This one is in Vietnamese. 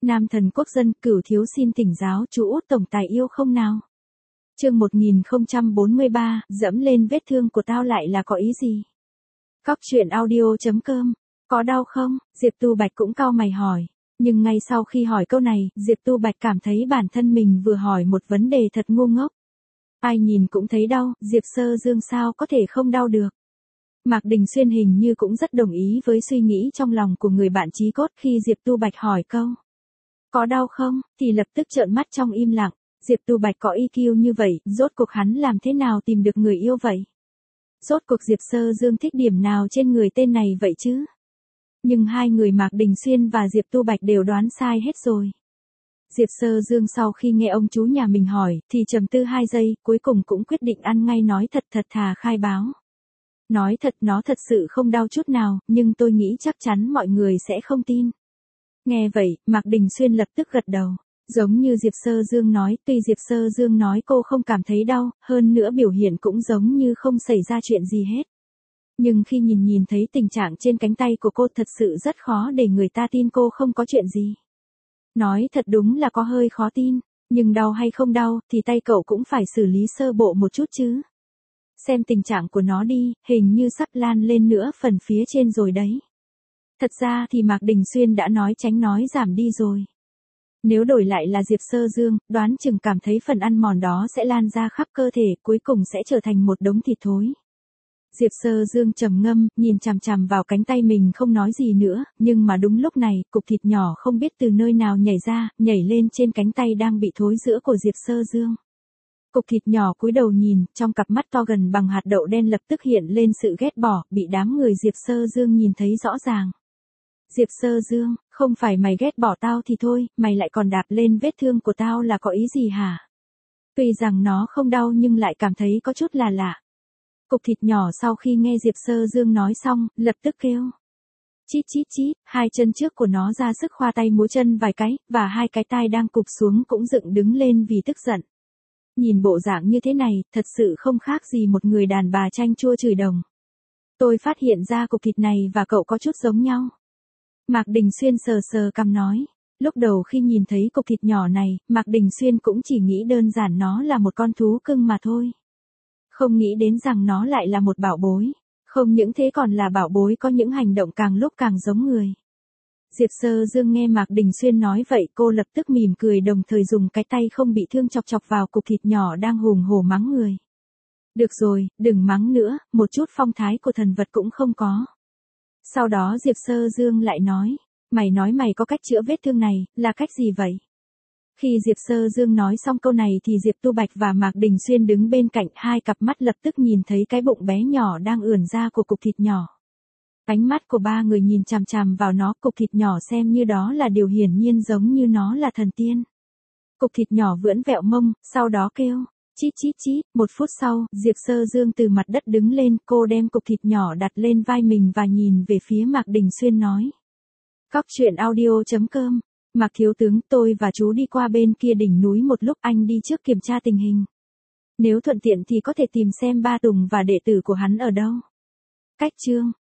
Nam thần quốc dân, Cửu thiếu xin thỉnh giáo chú Út tổng tài yêu không nào? Chương 1043, dẫm lên vết thương của tao lại là có ý gì? Cóc truyện audio.com. Có đau không? Diệp Tu Bạch cũng cau mày hỏi. Nhưng ngay sau khi hỏi câu này, Diệp Tu Bạch cảm thấy bản thân mình vừa hỏi một vấn đề thật ngu ngốc. Ai nhìn cũng thấy đau, Diệp Sơ Dương sao có thể không đau được? Mạc Đình Xuyên hình như cũng rất đồng ý với suy nghĩ trong lòng của người bạn chí cốt khi Diệp Tu Bạch hỏi câu. Có đau không? Thì lập tức trợn mắt trong im lặng. Diệp Tu Bạch có EQ như vậy, rốt cuộc hắn làm thế nào tìm được người yêu vậy? Rốt cuộc Diệp Sơ Dương thích điểm nào trên người tên này vậy chứ? Nhưng hai người Mạc Đình Xuyên và Diệp Tu Bạch đều đoán sai hết rồi. Diệp Sơ Dương sau khi nghe ông chú nhà mình hỏi, thì trầm tư 2 giây, cuối cùng cũng quyết định ăn ngay nói thật thật thà khai báo. Nói thật nó thật sự không đau chút nào, nhưng tôi nghĩ chắc chắn mọi người sẽ không tin. Nghe vậy, Mạc Đình Xuyên lập tức gật đầu. Giống như Diệp Sơ Dương nói, tuy Diệp Sơ Dương nói cô không cảm thấy đau, hơn nữa biểu hiện cũng giống như không xảy ra chuyện gì hết. Nhưng khi nhìn thấy tình trạng trên cánh tay của cô thật sự rất khó để người ta tin cô không có chuyện gì. Nói thật đúng là có hơi khó tin, nhưng đau hay không đau thì tay cậu cũng phải xử lý sơ bộ một chút chứ. Xem tình trạng của nó đi, hình như sắp lan lên nữa phần phía trên rồi đấy. Thật ra thì Mạc Đình Xuyên đã nói tránh nói giảm đi rồi. Nếu đổi lại là Diệp Sơ Dương, đoán chừng cảm thấy phần ăn mòn đó sẽ lan ra khắp cơ thể, cuối cùng sẽ trở thành một đống thịt thối. Diệp Sơ Dương trầm ngâm, nhìn chằm chằm vào cánh tay mình không nói gì nữa, nhưng mà đúng lúc này, cục thịt nhỏ không biết từ nơi nào nhảy ra, nhảy lên trên cánh tay đang bị thối rữa của Diệp Sơ Dương. Cục thịt nhỏ cúi đầu nhìn, trong cặp mắt to gần bằng hạt đậu đen lập tức hiện lên sự ghét bỏ, bị đám người Diệp Sơ Dương nhìn thấy rõ ràng. Diệp Sơ Dương, không phải mày ghét bỏ tao thì thôi, mày lại còn đạp lên vết thương của tao là có ý gì hả? Tuy rằng nó không đau nhưng lại cảm thấy có chút là lạ. Cục thịt nhỏ sau khi nghe Diệp Sơ Dương nói xong, lập tức kêu. Chít chít chít, hai chân trước của nó ra sức khoa tay múa chân vài cái, và hai cái tai đang cụp xuống cũng dựng đứng lên vì tức giận. Nhìn bộ dạng như thế này, thật sự không khác gì một người đàn bà chanh chua chửi đồng. Tôi phát hiện ra cục thịt này và cậu có chút giống nhau. Mạc Đình Xuyên sờ sờ cằm nói. Lúc đầu khi nhìn thấy cục thịt nhỏ này, Mạc Đình Xuyên cũng chỉ nghĩ đơn giản nó là một con thú cưng mà thôi. Không nghĩ đến rằng nó lại là một bảo bối. Không những thế còn là bảo bối có những hành động càng lúc càng giống người. Diệp Sơ Dương nghe Mạc Đình Xuyên nói vậy cô lập tức mỉm cười đồng thời dùng cái tay không bị thương chọc chọc vào cục thịt nhỏ đang hùng hổ mắng người. Được rồi, đừng mắng nữa, một chút phong thái của thần vật cũng không có. Sau đó Diệp Sơ Dương lại nói, mày nói mày có cách chữa vết thương này, là cách gì vậy? Khi Diệp Sơ Dương nói xong câu này thì Diệp Tu Bạch và Mạc Đình Xuyên đứng bên cạnh, hai cặp mắt lập tức nhìn thấy cái bụng bé nhỏ đang ưỡn ra của cục thịt nhỏ. Ánh mắt của ba người nhìn chằm chằm vào nó, cục thịt nhỏ xem như đó là điều hiển nhiên giống như nó là thần tiên. Cục thịt nhỏ vưỡn vẹo mông, sau đó kêu. Chít chít chít, 1 phút sau, Diệp Sơ Dương từ mặt đất đứng lên, cô đem cục thịt nhỏ đặt lên vai mình và nhìn về phía Mạc Đình Xuyên nói. Cóc truyện audio.com, Mạc thiếu tướng, tôi và chú đi qua bên kia đỉnh núi một lúc, anh đi trước kiểm tra tình hình. Nếu thuận tiện thì có thể tìm xem Ba Tùng và đệ tử của hắn ở đâu. Cách chương